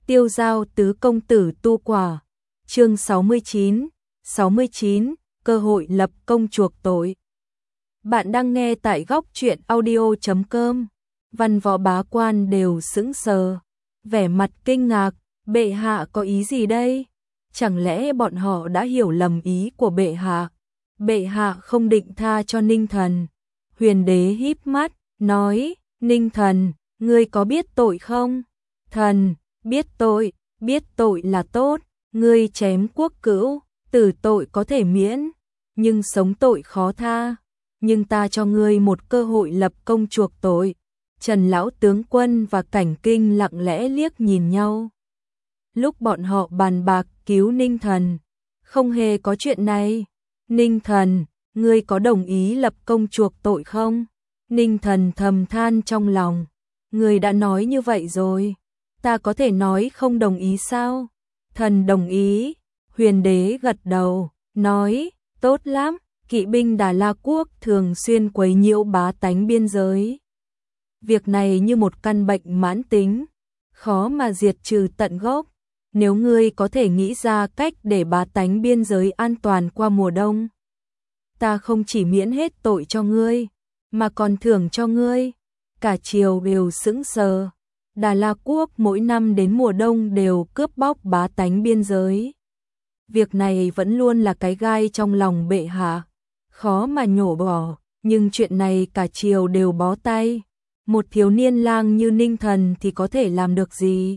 Tiêu giao tứ công tử tu quả. Chương 69, cơ hội lập công chuộc tội. Bạn đang nghe tại góc truyện audio.com. Văn Võ bá quan đều sững sờ, vẻ mặt kinh ngạc, bệ hạ có ý gì đây? Chẳng lẽ bọn họ đã hiểu lầm ý của bệ hạ? Bệ hạ không định tha cho Ninh Thần. Huyền đế híp mắt, nói, Ninh Thần, ngươi có biết tội không? Thần, biết tội là tốt, ngươi chém quốc cữu, tử tội có thể miễn, nhưng sống tội khó tha. Nhưng ta cho ngươi một cơ hội lập công chuộc tội. Trần lão tướng quân và Cảnh Kinh lặng lẽ liếc nhìn nhau. Lúc bọn họ bàn bạc cứu Ninh Thần, không hề có chuyện này. Ninh Thần, ngươi có đồng ý lập công chuộc tội không? Ninh Thần thầm than trong lòng, ngươi đã nói như vậy rồi, ta có thể nói không đồng ý sao? Thần đồng ý. Huyền đế gật đầu, nói, tốt lắm. Kỵ binh Đà La Quốc thường xuyên quấy nhiễu bá tánh biên giới. Việc này như một căn bệnh mãn tính, khó mà diệt trừ tận gốc. Nếu ngươi có thể nghĩ ra cách để bá tánh biên giới an toàn qua mùa đông, ta không chỉ miễn hết tội cho ngươi, mà còn thưởng cho ngươi. Cả triều đều sững sờ. Đà La Quốc mỗi năm đến mùa đông đều cướp bóc bá tánh biên giới. Việc này vẫn luôn là cái gai trong lòng bệ hạ, khó mà nhổ bỏ, nhưng chuyện này cả triều đều bó tay. Một thiếu niên lang như Ninh Thần thì có thể làm được gì?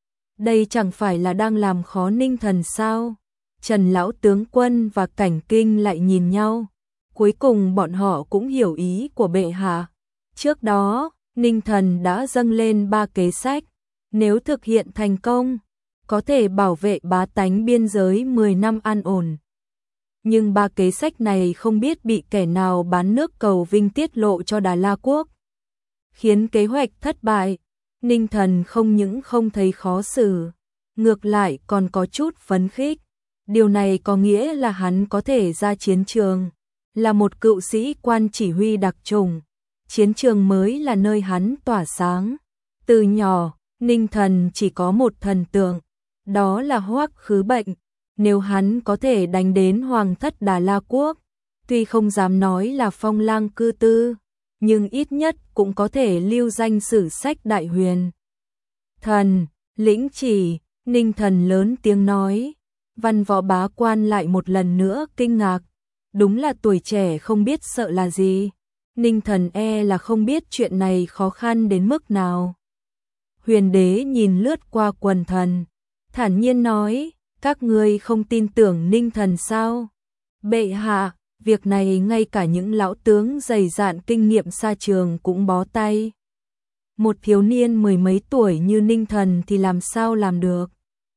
Đây chẳng phải là đang làm khó Ninh Thần sao? Trần lão tướng quân và Cảnh Kinh lại nhìn nhau. Cuối cùng bọn họ cũng hiểu ý của bệ hạ. Trước đó, Ninh Thần đã dâng lên 3 kế sách. Nếu thực hiện thành công, có thể bảo vệ bá tánh biên giới 10 năm an ổn. Nhưng 3 kế sách này không biết bị kẻ nào bán nước cầu vinh tiết lộ cho Đà La Quốc, khiến kế hoạch thất bại. Ninh Thần không những không thấy khó xử, ngược lại còn có chút phấn khích. Điều này có nghĩa là hắn có thể ra chiến trường, là một cựu sĩ quan chỉ huy đặc chủng. Chiến trường mới là nơi hắn tỏa sáng. Từ nhỏ, Ninh Thần chỉ có một thần tượng, đó là Hoắc Khứ Bệnh. Nếu hắn có thể đánh đến Hoàng thất Đà La Quốc, tuy không dám nói là phong lang cư tư, nhưng ít nhất cũng có thể lưu danh sử sách Đại Huyền. Thần, lĩnh chỉ. Ninh Thần lớn tiếng nói. Văn võ bá quan lại một lần nữa kinh ngạc. Đúng là tuổi trẻ không biết sợ là gì. Ninh Thần là không biết chuyện này khó khăn đến mức nào. Huyền đế nhìn lướt qua quần thần, thản nhiên nói, các ngươi không tin tưởng Ninh Thần sao? Bệ hạ, việc này ngay cả những lão tướng dày dạn kinh nghiệm xa trường cũng bó tay. Một thiếu niên 10 mấy tuổi như Ninh Thần thì làm sao làm được?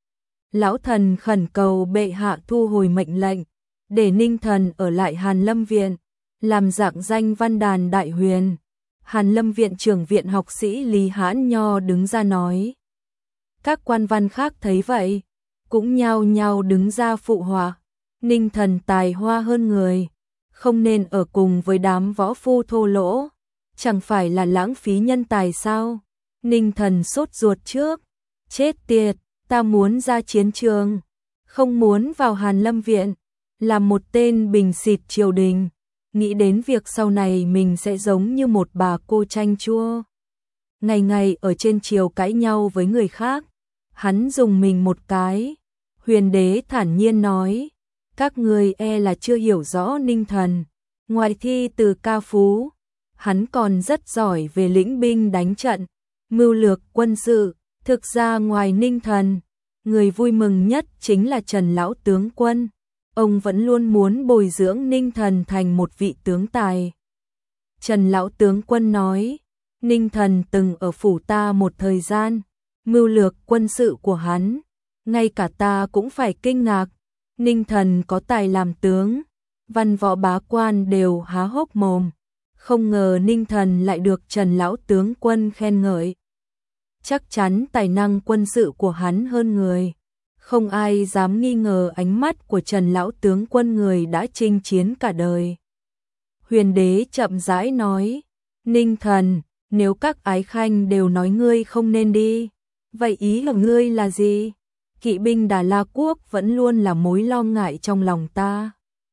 Lão thần khẩn cầu bệ hạ thu hồi mệnh lệnh, để Ninh Thần ở lại Hàn Lâm Viện, làm rạng danh văn đàn Đại Huyền. Hàn Lâm Viện trưởng viện học sĩ Lý Hãn Nho đứng ra nói. Các quan văn khác thấy vậy, cũng nhao nhao đứng ra phụ họa. Ninh Thần tài hoa hơn người, không nên ở cùng với đám võ phu thô lỗ, chẳng phải là lãng phí nhân tài sao? Ninh Thần sốt ruột trước, chết tiệt, ta muốn ra chiến trường, không muốn vào Hàn Lâm Viện, làm một tên bình xịt triều đình. Nghĩ đến việc sau này mình sẽ giống như một bà cô chanh chua, ngày ngày ở trên triều cãi nhau với người khác. Hắn dùng mình một cái. Huyền đế thản nhiên nói, các ngươi là chưa hiểu rõ Ninh Thần. Ngoài thi từ ca phú, hắn còn rất giỏi về lĩnh binh đánh trận, mưu lược quân sự. Thực ra ngoài Ninh Thần, người vui mừng nhất chính là Trần lão tướng quân. Ông vẫn luôn muốn bồi dưỡng Ninh Thần thành một vị tướng tài. Trần lão tướng quân nói, Ninh Thần từng ở phủ ta một thời gian, mưu lược quân sự của hắn, ngay cả ta cũng phải kinh ngạc. Ninh Thần có tài làm tướng. Văn võ bá quan đều há hốc mồm, không ngờ Ninh Thần lại được Trần lão tướng quân khen ngợi. Chắc chắn tài năng quân sự của hắn hơn người. Không ai dám nghi ngờ ánh mắt của Trần lão tướng quân, người đã chinh chiến cả đời. Huyền đế chậm rãi nói, Ninh Thần, nếu các ái khanh đều nói ngươi không nên đi, Vậy ý của ngươi là gì? Kỵ binh Đà La Quốc vẫn luôn là mối lo ngại trong lòng ta.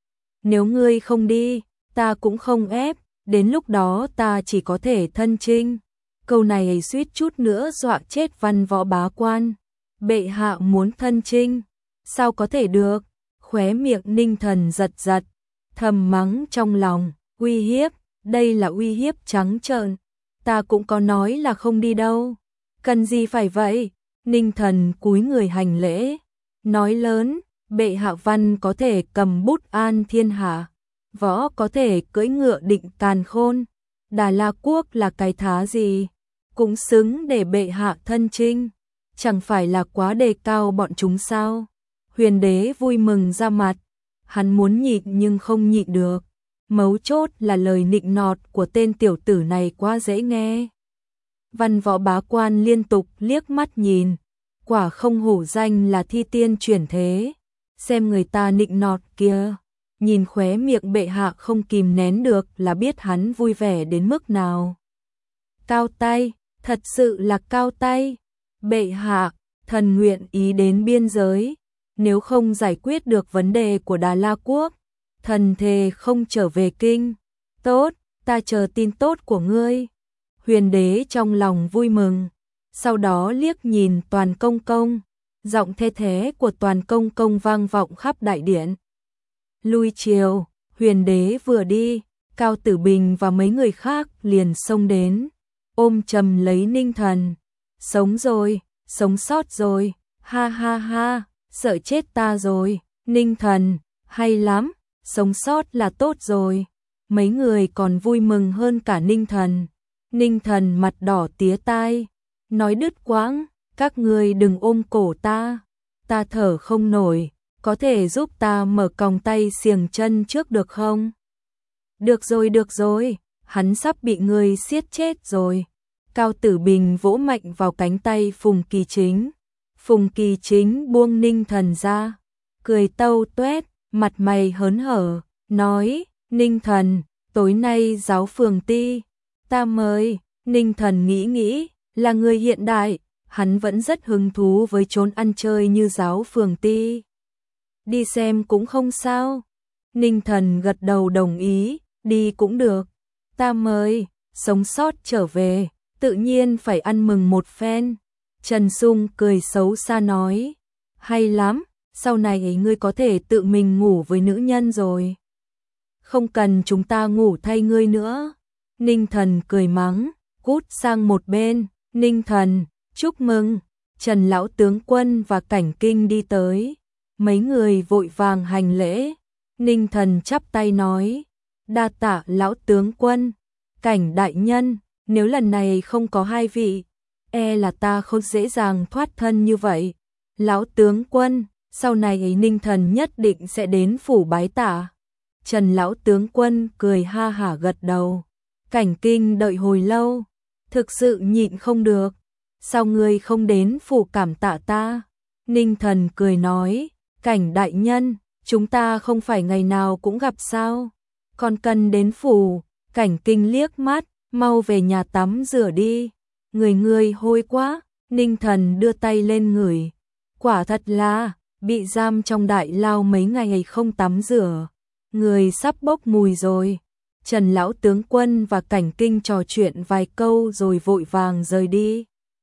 Nếu ngươi không đi, ta cũng không ép, đến lúc đó ta chỉ có thể thân chinh. Câu này suýt chút nữa dọa chết Văn Võ Bá Quan. Bệ hạ muốn thân chinh, sao có thể được? Khóe miệng Ninh Thần giật giật, thầm mắng trong lòng, uy hiếp, đây là uy hiếp trắng trợn. Ta cũng có nói là không đi đâu. Cần gì phải vậy? Ninh Thần cúi người hành lễ, nói lớn, bệ hạ văn có thể cầm bút an thiên hạ, võ có thể cưỡi ngựa định càn khôn. Đà La Quốc là cái thá gì? Cũng xứng để bệ hạ thân chinh. Chẳng phải là quá đề cao bọn chúng sao? Huyền đế vui mừng ra mặt, hắn muốn nhịn nhưng không nhịn được. Mấu chốt là lời nịnh nọt của tên tiểu tử này quá dễ nghe. Văn Võ Bá Quan liên tục liếc mắt nhìn, quả không hổ danh là thi tiên chuyển thế. Xem người ta nịnh nọt kia, nhìn khóe miệng bệ hạ không kìm nén được là biết hắn vui vẻ đến mức nào. Cao tay, thật sự là cao tay. Bệ hạ, thần nguyện ý đến biên giới, nếu không giải quyết được vấn đề của Đà La Quốc, thần thề không trở về kinh. Tốt, ta chờ tin tốt của ngươi. Huyền đế trong lòng vui mừng, sau đó liếc nhìn Toàn Công Công, giọng thê thế của Toàn Công Công vang vọng khắp đại điện. Lui chiều, huyền đế vừa đi, Cao Tử Bình và mấy người khác liền xông đến, ôm chầm lấy Ninh Thần. Sống rồi, sống sót rồi, ha ha ha, sợ chết ta rồi. Ninh Thần, hay lắm, sống sót là tốt rồi. Mấy người còn vui mừng hơn cả Ninh Thần. Ninh Thần mặt đỏ tía tai, nói đứt quãng, các ngươi đừng ôm cổ ta thở không nổi, có thể giúp ta mở còng tay xiềng chân trước được không? Được rồi, hắn sắp bị ngươi siết chết rồi. Cao Tử Bình vỗ mạnh vào cánh tay Phùng Kỳ Chính. Phùng Kỳ Chính buông Ninh Thần ra, cười tâu tuét, mặt mày hớn hở, nói, Ninh Thần, tối nay giáo phường ti, ta mời. Ninh Thần nghĩ, là người hiện đại, hắn vẫn rất hứng thú với chốn ăn chơi như giáo phường ti. Đi xem cũng không sao. Ninh Thần gật đầu đồng ý, đi cũng được. Ta mời, sống sót trở về, tự nhiên phải ăn mừng một phen. Trần Sung cười xấu xa nói, hay lắm, sau này ngươi có thể tự mình ngủ với nữ nhân rồi. Không cần chúng ta ngủ thay ngươi nữa. Ninh Thần cười mắng, cút sang một bên. Ninh Thần, chúc mừng. Trần Lão Tướng Quân và Cảnh Kinh đi tới. Mấy người vội vàng hành lễ. Ninh Thần chắp tay nói, đa tạ Lão Tướng Quân. Cảnh đại nhân, nếu lần này không có hai vị, e là ta không dễ dàng thoát thân như vậy. Lão Tướng Quân, sau này Ninh Thần nhất định sẽ đến phủ bái tạ. Trần Lão Tướng Quân cười ha hả gật đầu. Cảnh Kinh đợi hồi lâu, thực sự nhịn không được. Sao ngươi không đến phủ cảm tạ ta? Ninh Thần cười nói, Cảnh đại nhân, chúng ta không phải ngày nào cũng gặp sao? Còn cần đến phủ. Cảnh Kinh liếc mắt, mau về nhà tắm rửa đi. Người hôi quá. Ninh Thần đưa tay lên ngửi. Quả thật là, bị giam trong đại lao mấy ngày không tắm rửa, người sắp bốc mùi rồi. Trần Lão Tướng Quân và Cảnh Kinh trò chuyện vài câu rồi vội vàng rời đi.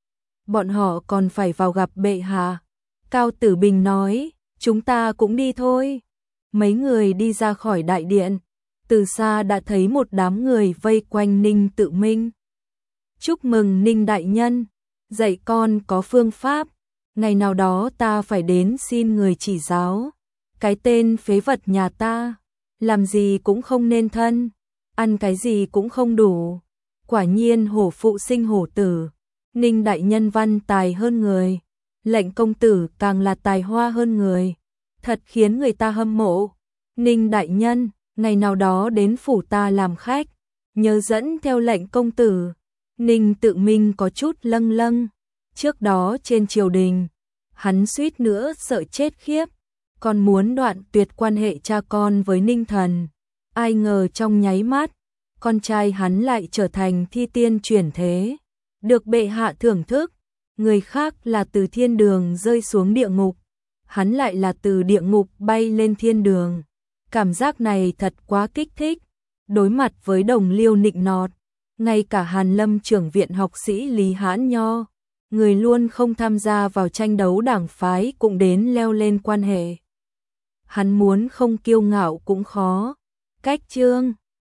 Bọn họ còn phải vào gặp bệ hạ. Cao Tử Bình nói, chúng ta cũng đi thôi. Mấy người đi ra khỏi đại điện, từ xa đã thấy một đám người vây quanh Ninh Tự Minh. Chúc mừng Ninh đại nhân, dạy con có phương pháp, ngày nào đó ta phải đến xin người chỉ giáo. Cái tên phế vật nhà ta, làm gì cũng không nên thân, ăn cái gì cũng không đủ. Quả nhiên hổ phụ sinh hổ tử. Ninh đại nhân văn tài hơn người, lệnh công tử càng là tài hoa hơn người, thật khiến người ta hâm mộ. Ninh đại nhân, ngày nào đó đến phủ ta làm khách, nhớ dẫn theo lệnh công tử. Ninh Tự Minh có chút lâng lâng, trước đó trên triều đình, hắn suýt nữa sợ chết khiếp, còn muốn đoạn tuyệt quan hệ cha con với Ninh Thần. Ai ngờ trong nháy mắt, con trai hắn lại trở thành thi tiên chuyển thế, được bệ hạ thưởng thức. người khác là từ thiên đường rơi xuống địa ngục, hắn lại là từ địa ngục bay lên thiên đường. Cảm giác này thật quá kích thích. Đối mặt với đồng liêu nịnh nọt, ngay cả Hàn Lâm trưởng viện học sĩ Lý Hãn Nho, người luôn không tham gia vào tranh đấu đảng phái cũng đến leo lên quan hệ. Hắn muốn không kiêu ngạo cũng khó. Cách chương